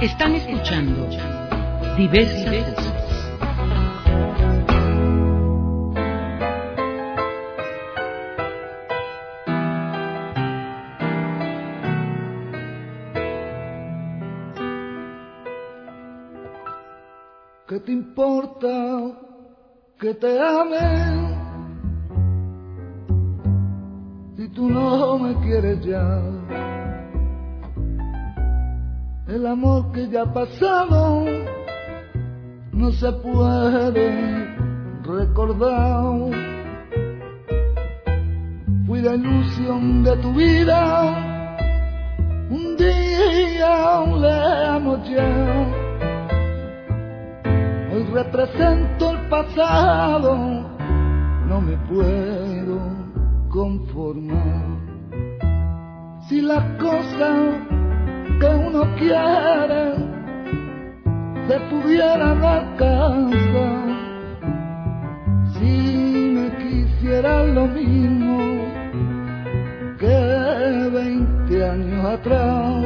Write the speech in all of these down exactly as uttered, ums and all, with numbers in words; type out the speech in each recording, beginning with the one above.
Están escuchando Diversas Voces. ¿Qué te importa que te ame si tú no me quieres ya? El amor que ya ha pasado no se puede recordar. Fui la ilusión de tu vida, un día lejos ya. Hoy represento el pasado, no me puedo conformar. Si las cosas que uno quiere se pudieran alcanzar, si me quisieras lo mismo que veinte años atrás,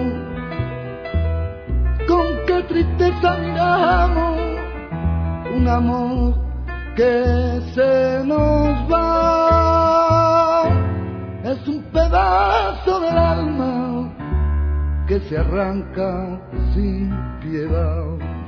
con qué tristeza miramos un amor que se nos va. Es un pedazo del alma que se arranca sin piedad.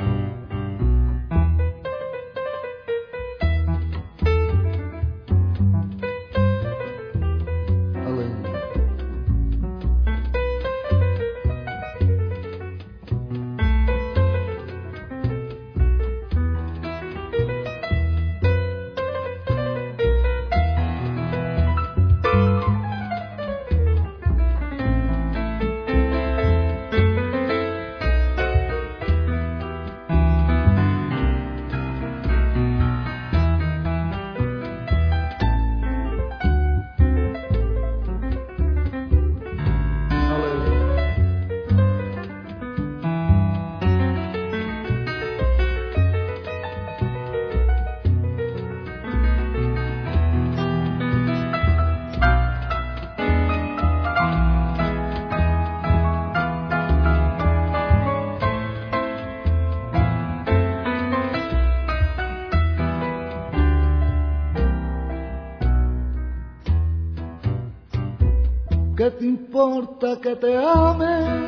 ¿Qué te importa que te ame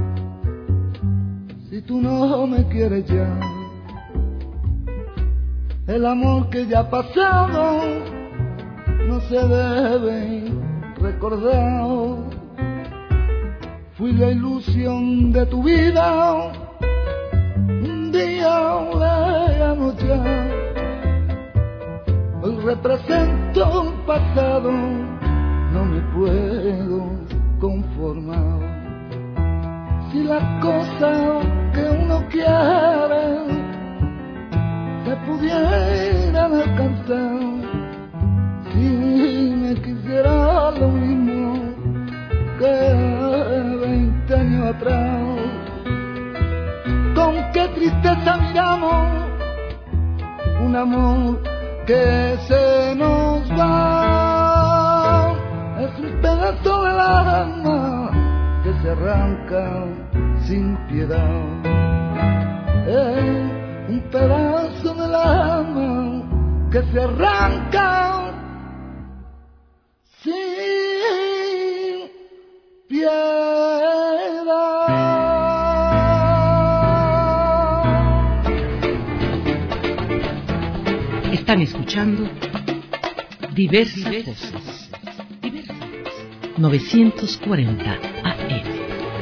si tú no me quieres ya? El amor que ya ha pasado no se debe recordar. Fui la ilusión de tu vida, un día lejano ya. Hoy represento un pasado, no me puedo conformar. Si las cosas que uno quiere se pudieran alcanzar, si me quisiera lo mismo que veinte años atrás, con qué tristeza miramos un amor que se nos va. Es un pedazo del alma que se arranca sin piedad. Es un pedazo del alma que se arranca sin piedad. Están escuchando Diversas Voces. novecientos cuarenta A M.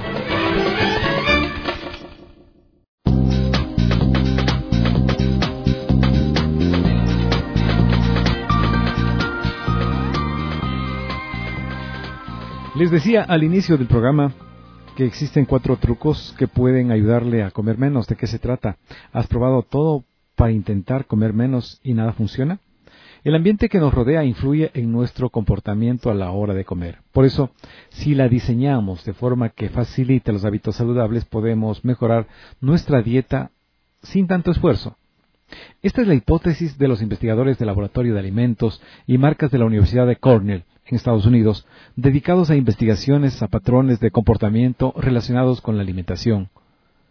Les decía al inicio del programa que existen cuatro trucos que pueden ayudarle a comer menos. ¿De qué se trata? ¿Has probado todo para intentar comer menos y nada funciona? El ambiente que nos rodea influye en nuestro comportamiento a la hora de comer. Por eso, si la diseñamos de forma que facilite los hábitos saludables, podemos mejorar nuestra dieta sin tanto esfuerzo. Esta es la hipótesis de los investigadores del Laboratorio de Alimentos y Marcas de la Universidad de Cornell, en Estados Unidos, dedicados a investigaciones a patrones de comportamiento relacionados con la alimentación.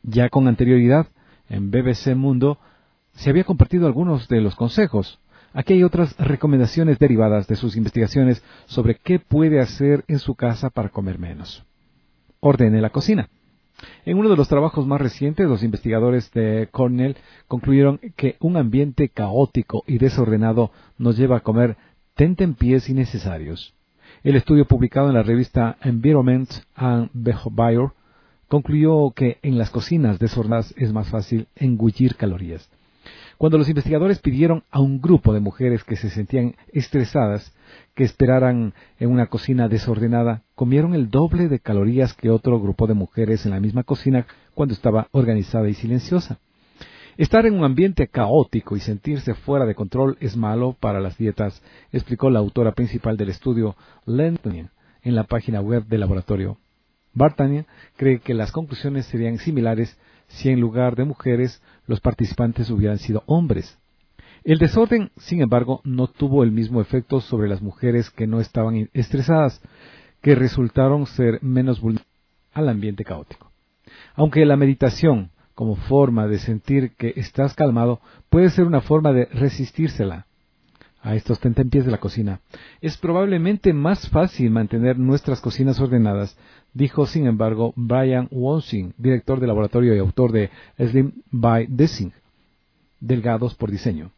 Ya con anterioridad, en B B C Mundo, se había compartido algunos de los consejos. Aquí hay otras recomendaciones derivadas de sus investigaciones sobre qué puede hacer en su casa para comer menos. Ordene la cocina. En uno de los trabajos más recientes, los investigadores de Cornell concluyeron que un ambiente caótico y desordenado nos lleva a comer tentempiés innecesarios. El estudio publicado en la revista Environment and Behavior concluyó que en las cocinas desordenadas es más fácil engullir calorías. Cuando los investigadores pidieron a un grupo de mujeres que se sentían estresadas que esperaran en una cocina desordenada, comieron el doble de calorías que otro grupo de mujeres en la misma cocina cuando estaba organizada y silenciosa. Estar en un ambiente caótico y sentirse fuera de control es malo para las dietas, explicó la autora principal del estudio, Lentonian, en la página web del laboratorio. Bartanian cree que las conclusiones serían similares si en lugar de mujeres los participantes hubieran sido hombres. El desorden, sin embargo, no tuvo el mismo efecto sobre las mujeres que no estaban estresadas, que resultaron ser menos vulnerables al ambiente caótico. Aunque la meditación, como forma de sentir que estás calmado, puede ser una forma de resistírsela a estos tentempiés de la cocina, es probablemente más fácil mantener nuestras cocinas ordenadas, dijo sin embargo Brian Wonsing, director del laboratorio y autor de Slim by Design, delgados por diseño.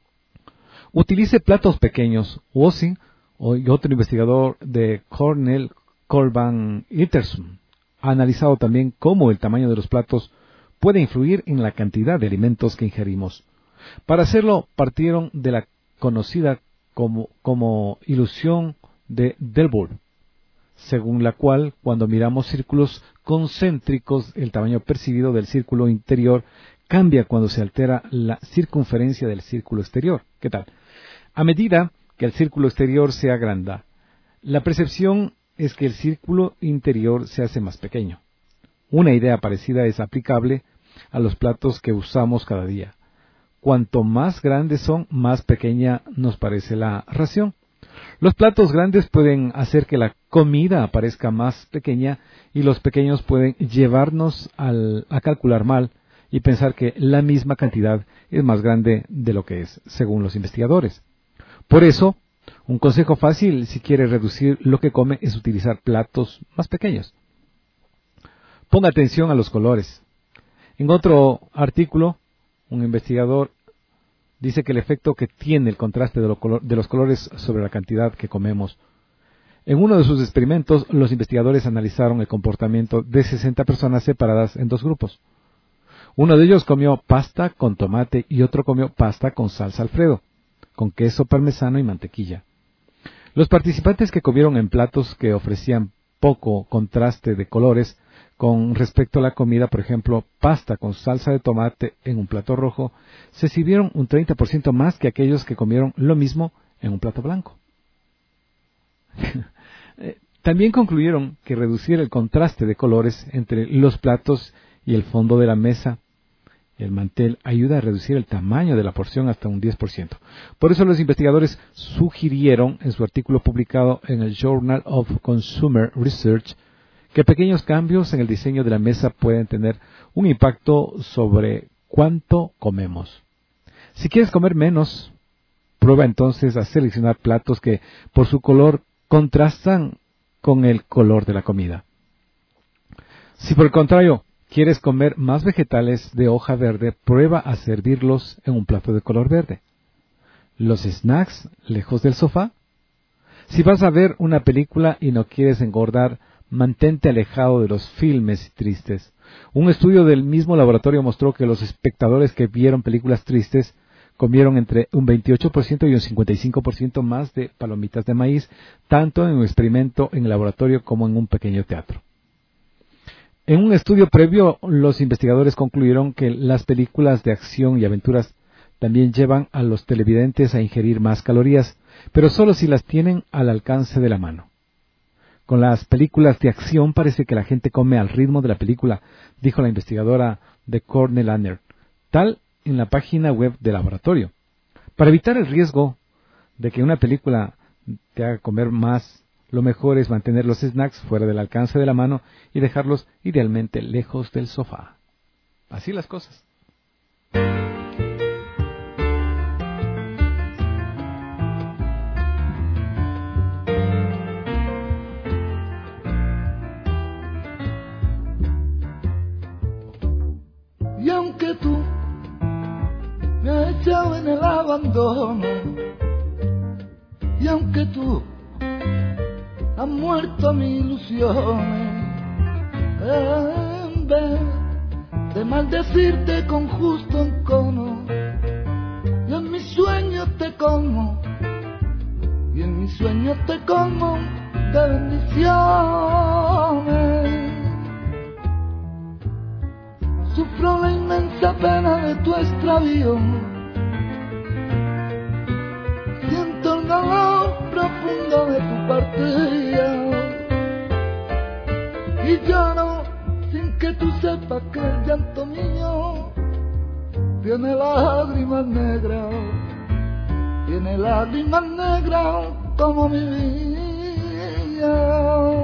Utilice platos pequeños. Wonsing y otro investigador de Cornell, Colban Itterson, ha analizado también cómo el tamaño de los platos puede influir en la cantidad de alimentos que ingerimos. Para hacerlo, partieron de la conocida como, como ilusión de Delbour, según la cual, cuando miramos círculos concéntricos, el tamaño percibido del círculo interior cambia cuando se altera la circunferencia del círculo exterior. ¿Qué tal? A medida que el círculo exterior se agranda, la percepción es que el círculo interior se hace más pequeño. Una idea parecida es aplicable a los platos que usamos cada día. Cuanto más grandes son, más pequeña nos parece la ración. Los platos grandes pueden hacer que la comida parezca más pequeña y los pequeños pueden llevarnos al, a calcular mal y pensar que la misma cantidad es más grande de lo que es, según los investigadores. Por eso, un consejo fácil si quiere reducir lo que come es utilizar platos más pequeños. Ponga atención a los colores. En otro artículo, un investigador dice que el efecto que tiene el contraste de, lo color, de los colores sobre la cantidad que comemos. En uno de sus experimentos, los investigadores analizaron el comportamiento de sesenta personas separadas en dos grupos. Uno de ellos comió pasta con tomate y otro comió pasta con salsa Alfredo, con queso parmesano y mantequilla. Los participantes que comieron en platos que ofrecían poco contraste de colores con respecto a la comida, por ejemplo, pasta con salsa de tomate en un plato rojo, se sirvieron un treinta por ciento más que aquellos que comieron lo mismo en un plato blanco. También concluyeron que reducir el contraste de colores entre los platos y el fondo de la mesa, el mantel, ayuda a reducir el tamaño de la porción hasta un diez por ciento. Por eso los investigadores sugirieron en su artículo publicado en el Journal of Consumer Research que pequeños cambios en el diseño de la mesa pueden tener un impacto sobre cuánto comemos. Si quieres comer menos, prueba entonces a seleccionar platos que por su color contrastan con el color de la comida. Si por el contrario quieres comer más vegetales de hoja verde, prueba a servirlos en un plato de color verde. Los snacks lejos del sofá. Si vas a ver una película y no quieres engordar, mantente alejado de los filmes tristes. Un estudio del mismo laboratorio mostró que los espectadores que vieron películas tristes comieron entre un veintiocho por ciento y un cincuenta y cinco por ciento más de palomitas de maíz, tanto en un experimento en el laboratorio como en un pequeño teatro. En un estudio previo, los investigadores concluyeron que las películas de acción y aventuras también llevan a los televidentes a ingerir más calorías, pero solo si las tienen al alcance de la mano. Con las películas de acción parece que la gente come al ritmo de la película, dijo la investigadora de Cornell Anner, tal en la página web del laboratorio. Para evitar el riesgo de que una película te haga comer más, lo mejor es mantener los snacks fuera del alcance de la mano y dejarlos idealmente lejos del sofá. Así las cosas. Y aunque tú me has echado en el abandono, y aunque tú has muerto mis ilusiones, en vez de maldecirte con justo encono, y en mis sueños te como, y en mis sueños te como de bendiciones. Sufro la inmensa pena de tu extravío, siento el dolor profundo de tu partida, y lloro sin que tú sepas que el llanto mío tiene lágrimas negras, tiene lágrimas negras como mi vida.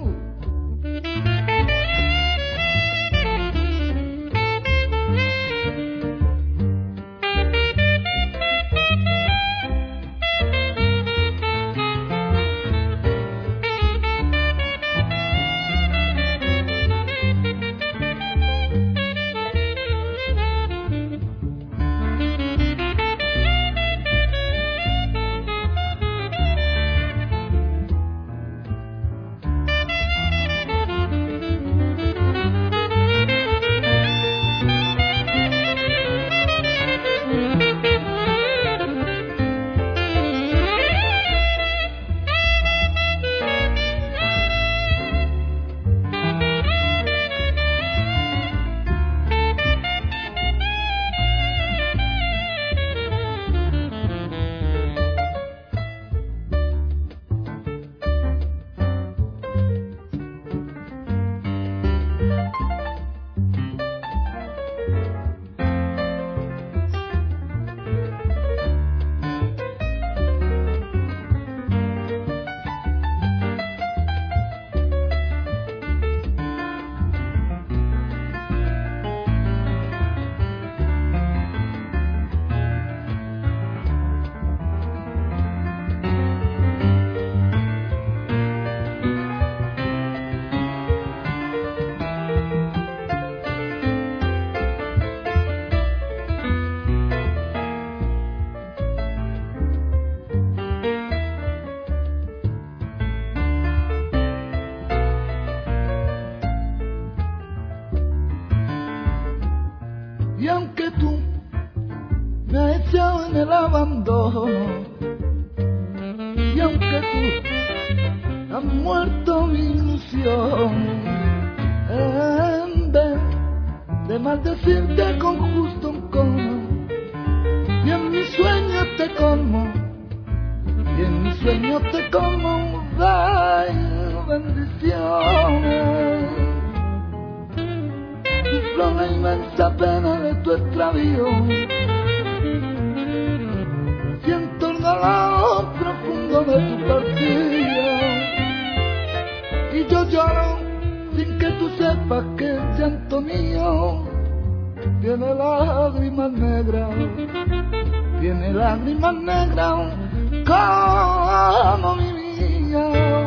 Y aunque tú me has echado en el abandono, y aunque tú has muerto mi ilusión, en vez de maldecirte con justo encono, y en mis sueños te como, y en mis sueños te como de bendiciones. Sufro la inmensa pena de tu extravío, siento el dolor profundo de tu partida, y yo lloro sin que tú sepas que el llanto mío tiene lágrimas negras, tiene lágrimas negras como mi vida.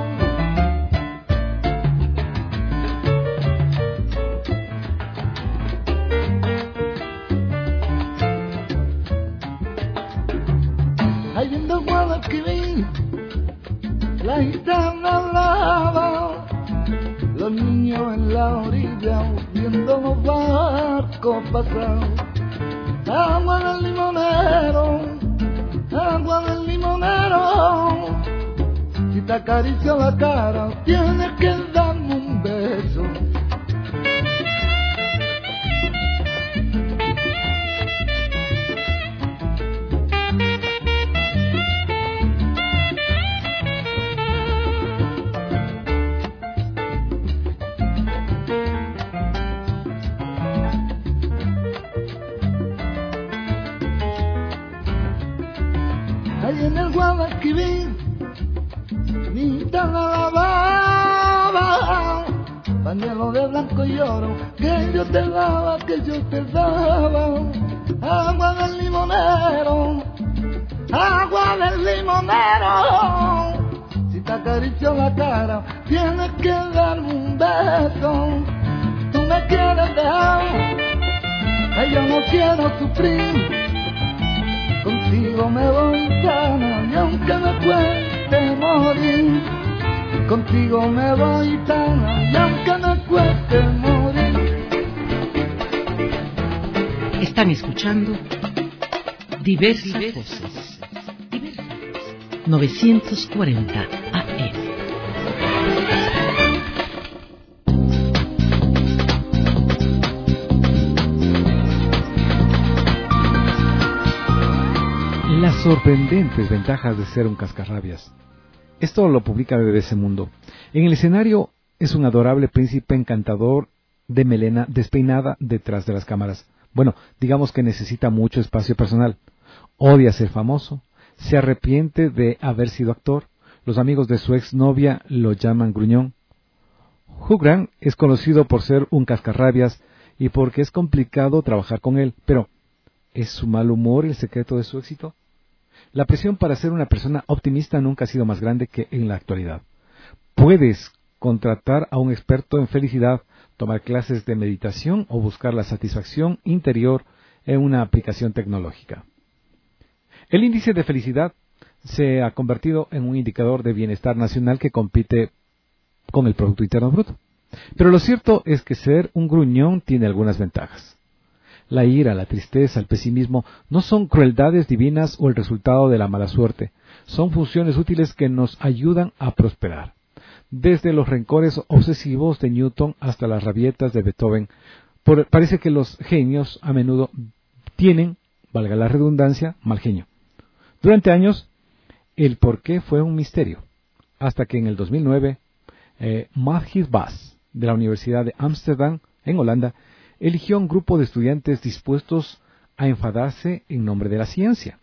Ahí en el Guadalquivir la gitana hablaba, los niños en la orilla viendo los barcos pasar. Agua del limonero, agua del limonero, si te acaricio la cara tienes que darme un beso. Ahí en el Guadalquivir, mi gitana lavaba pañuelo de blanco y oro, que yo te daba, que yo te daba, agua del limonero, agua del limonero. Si te acaricio la cara, tienes que darme un beso. Tú me quieres dejar, ay, yo no quiero sufrir. Contigo me voy sana, y aunque me cueste morir. Contigo me voy sana, y aunque me cueste morir. Están escuchando Diversas Voces. novecientos cuarenta A M. Las sorprendentes ventajas de ser un cascarrabias. Esto lo publica B B C Mundo. En el escenario es un adorable príncipe encantador de melena despeinada detrás de las cámaras. Bueno, digamos que necesita mucho espacio personal. Odia ser famoso. Se arrepiente de haber sido actor. Los amigos de su exnovia lo llaman gruñón. Hugh Grant es conocido por ser un cascarrabias y porque es complicado trabajar con él. Pero, ¿es su mal humor el secreto de su éxito? La presión para ser una persona optimista nunca ha sido más grande que en la actualidad. Puedes contratar a un experto en felicidad, tomar clases de meditación o buscar la satisfacción interior en una aplicación tecnológica. El índice de felicidad se ha convertido en un indicador de bienestar nacional que compite con el Producto Interno Bruto. Pero lo cierto es que ser un gruñón tiene algunas ventajas. La ira, la tristeza, el pesimismo no son crueldades divinas o el resultado de la mala suerte. Son funciones útiles que nos ayudan a prosperar. Desde los rencores obsesivos de Newton hasta las rabietas de Beethoven, por, parece que los genios a menudo tienen, valga la redundancia, mal genio. Durante años, el por qué fue un misterio, hasta que en el dos mil nueve, eh, Mathis Bas, de la Universidad de Ámsterdam, en Holanda, eligió un grupo de estudiantes dispuestos a enfadarse en nombre de la ciencia.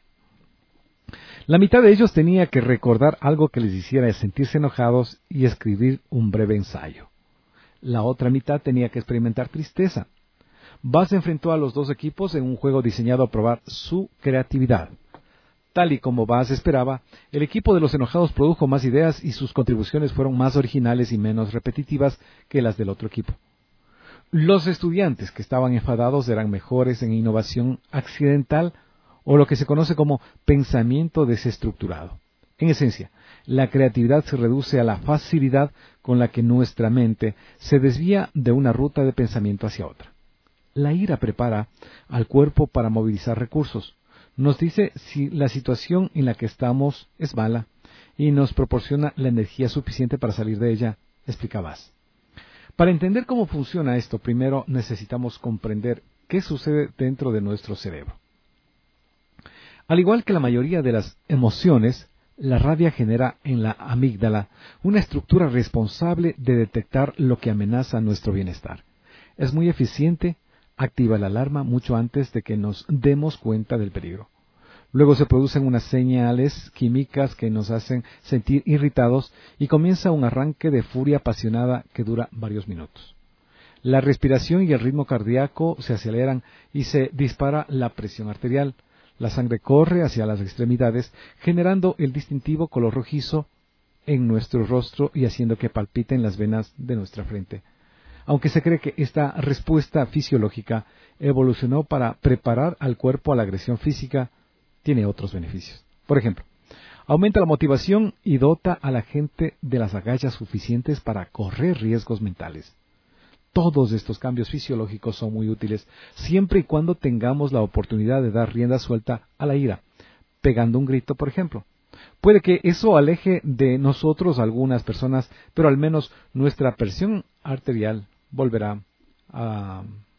La mitad de ellos tenía que recordar algo que les hiciera sentirse enojados y escribir un breve ensayo. La otra mitad tenía que experimentar tristeza. Bas enfrentó a los dos equipos en un juego diseñado a probar su creatividad. Tal y como Bas esperaba, el equipo de los enojados produjo más ideas y sus contribuciones fueron más originales y menos repetitivas que las del otro equipo. Los estudiantes que estaban enfadados eran mejores en innovación accidental o lo que se conoce como pensamiento desestructurado. En esencia, la creatividad se reduce a la facilidad con la que nuestra mente se desvía de una ruta de pensamiento hacia otra. La ira prepara al cuerpo para movilizar recursos. Nos dice si la situación en la que estamos es mala y nos proporciona la energía suficiente para salir de ella, explica Bas. Para entender cómo funciona esto, primero necesitamos comprender qué sucede dentro de nuestro cerebro. Al igual que la mayoría de las emociones, la rabia genera en la amígdala una estructura responsable de detectar lo que amenaza nuestro bienestar. Es muy eficiente, activa la alarma mucho antes de que nos demos cuenta del peligro. Luego se producen unas señales químicas que nos hacen sentir irritados y comienza un arranque de furia apasionada que dura varios minutos. La respiración y el ritmo cardíaco se aceleran y se dispara la presión arterial. La sangre corre hacia las extremidades, generando el distintivo color rojizo en nuestro rostro y haciendo que palpiten las venas de nuestra frente. Aunque se cree que esta respuesta fisiológica evolucionó para preparar al cuerpo a la agresión física, tiene otros beneficios. Por ejemplo, aumenta la motivación y dota a la gente de las agallas suficientes para correr riesgos mentales. Todos estos cambios fisiológicos son muy útiles siempre y cuando tengamos la oportunidad de dar rienda suelta a la ira, pegando un grito, por ejemplo. Puede que eso aleje de nosotros a algunas personas, pero al menos nuestra presión arterial volverá a,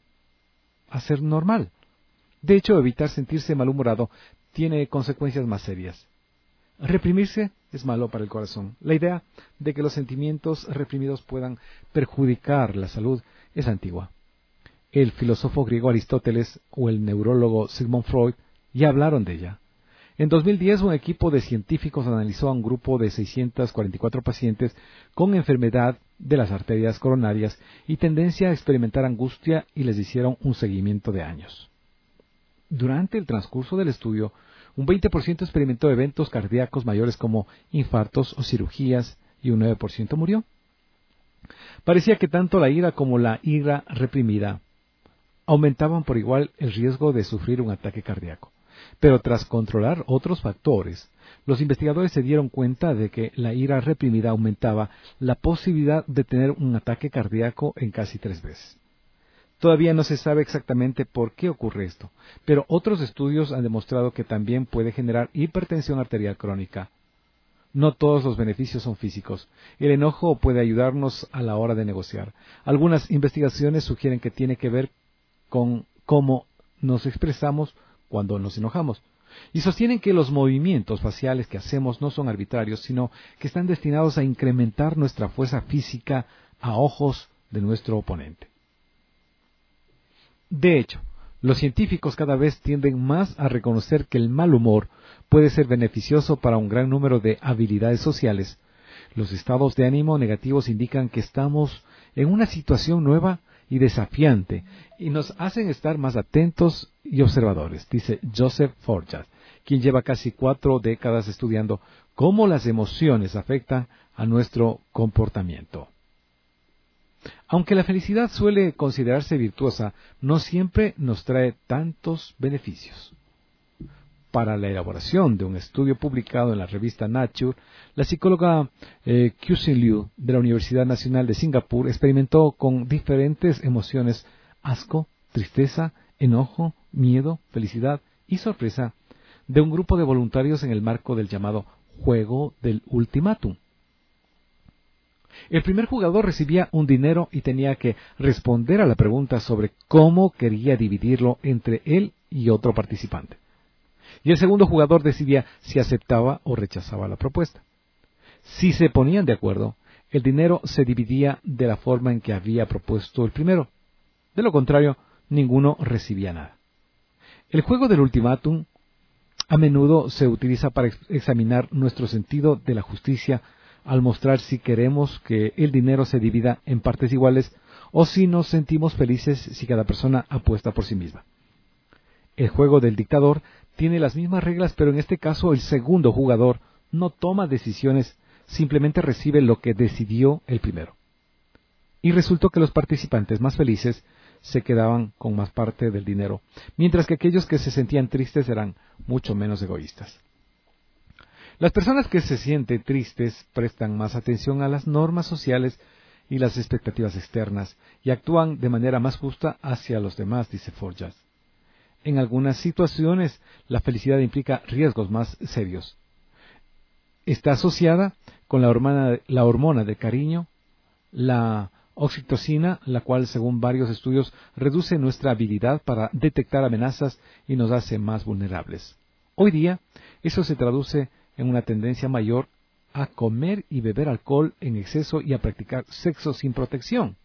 a ser normal. De hecho, evitar sentirse malhumorado tiene consecuencias más serias. Reprimirse es malo para el corazón. La idea de que los sentimientos reprimidos puedan perjudicar la salud es antigua. El filósofo griego Aristóteles o el neurólogo Sigmund Freud ya hablaron de ella. En dos mil diez, un equipo de científicos analizó a un grupo de seiscientos cuarenta y cuatro pacientes con enfermedad de las arterias coronarias y tendencia a experimentar angustia y les hicieron un seguimiento de años. Durante el transcurso del estudio, un veinte por ciento experimentó eventos cardíacos mayores como infartos o cirugías y un nueve por ciento murió. Parecía que tanto la ira como la ira reprimida aumentaban por igual el riesgo de sufrir un ataque cardíaco. Pero tras controlar otros factores, los investigadores se dieron cuenta de que la ira reprimida aumentaba la posibilidad de tener un ataque cardíaco en casi tres veces. Todavía no se sabe exactamente por qué ocurre esto, pero otros estudios han demostrado que también puede generar hipertensión arterial crónica. No todos los beneficios son físicos. El enojo puede ayudarnos a la hora de negociar. Algunas investigaciones sugieren que tiene que ver con cómo nos expresamos cuando nos enojamos, y sostienen que los movimientos faciales que hacemos no son arbitrarios, sino que están destinados a incrementar nuestra fuerza física a ojos de nuestro oponente. De hecho, los científicos cada vez tienden más a reconocer que el mal humor puede ser beneficioso para un gran número de habilidades sociales. Los estados de ánimo negativos indican que estamos en una situación nueva y desafiante, y nos hacen estar más atentos y observadores, dice Joseph Forjas, quien lleva casi cuatro décadas estudiando cómo las emociones afectan a nuestro comportamiento. Aunque la felicidad suele considerarse virtuosa, no siempre nos trae tantos beneficios. Para la elaboración de un estudio publicado en la revista Nature, la psicóloga eh, Q-Sin Liu de la Universidad Nacional de Singapur experimentó con diferentes emociones asco, tristeza, enojo, miedo, felicidad y sorpresa de un grupo de voluntarios en el marco del llamado Juego del Ultimátum. El primer jugador recibía un dinero y tenía que responder a la pregunta sobre cómo quería dividirlo entre él y otro participante. Y el segundo jugador decidía si aceptaba o rechazaba la propuesta. Si se ponían de acuerdo, el dinero se dividía de la forma en que había propuesto el primero. De lo contrario, ninguno recibía nada. El juego del ultimátum a menudo se utiliza para ex- examinar nuestro sentido de la justicia al mostrar si queremos que el dinero se divida en partes iguales o si nos sentimos felices si cada persona apuesta por sí misma. El juego del dictador tiene las mismas reglas, pero en este caso el segundo jugador no toma decisiones, simplemente recibe lo que decidió el primero. Y resultó que los participantes más felices se quedaban con más parte del dinero, mientras que aquellos que se sentían tristes eran mucho menos egoístas. Las personas que se sienten tristes prestan más atención a las normas sociales y las expectativas externas y actúan de manera más justa hacia los demás, dice Forjas. En algunas situaciones, la felicidad implica riesgos más serios. Está asociada con la hormona, la hormona de cariño, la oxitocina, la cual, según varios estudios, reduce nuestra habilidad para detectar amenazas y nos hace más vulnerables. Hoy día, eso se traduce en una tendencia mayor a comer y beber alcohol en exceso y a practicar sexo sin protección.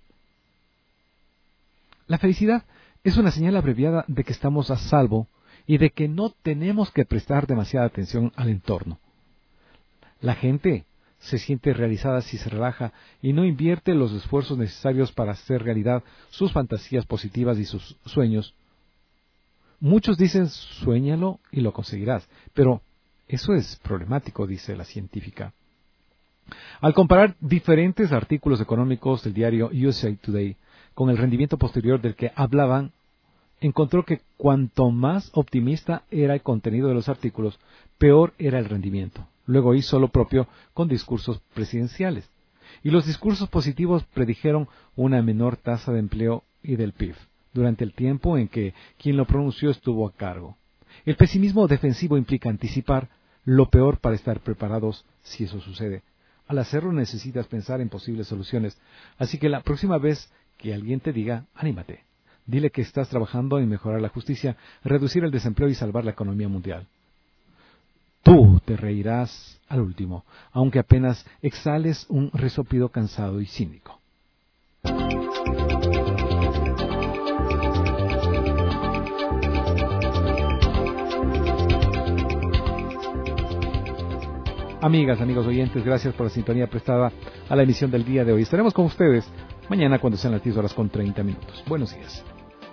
La felicidad es una señal abreviada de que estamos a salvo y de que no tenemos que prestar demasiada atención al entorno. La gente se siente realizada si se relaja y no invierte los esfuerzos necesarios para hacer realidad sus fantasías positivas y sus sueños. Muchos dicen, suéñalo y lo conseguirás, pero eso es problemático, dice la científica. Al comparar diferentes artículos económicos del diario U S A Today con el rendimiento posterior del que hablaban, encontró que cuanto más optimista era el contenido de los artículos, peor era el rendimiento. Luego hizo lo propio con discursos presidenciales. Y los discursos positivos predijeron una menor tasa de empleo y del P I B, durante el tiempo en que quien lo pronunció estuvo a cargo. El pesimismo defensivo implica anticipar lo peor para estar preparados si eso sucede. Al hacerlo necesitas pensar en posibles soluciones. Así que la próxima vez que alguien te diga, anímate. Dile que estás trabajando en mejorar la justicia, reducir el desempleo y salvar la economía mundial. Tú te reirás al último, aunque apenas exhales un resoplido cansado y cínico. Amigas, amigos oyentes, gracias por la sintonía prestada a la emisión del día de hoy. Estaremos con ustedes mañana cuando sean las diez horas con treinta minutos. Buenos días.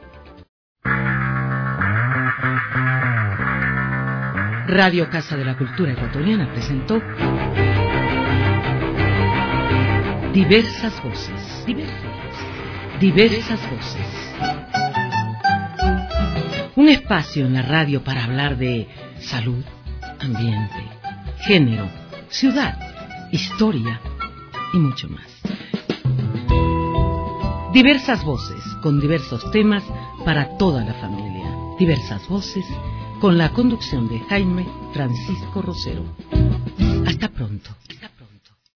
Radio Casa de la Cultura Ecuatoriana presentó Diversas Voces. Diversas, diversas voces. Un espacio en la radio para hablar de salud, ambiente, género, ciudad, historia y mucho más. Diversas voces con diversos temas para toda la familia. Diversas voces con la conducción de Jaime Francisco Rosero. Hasta pronto.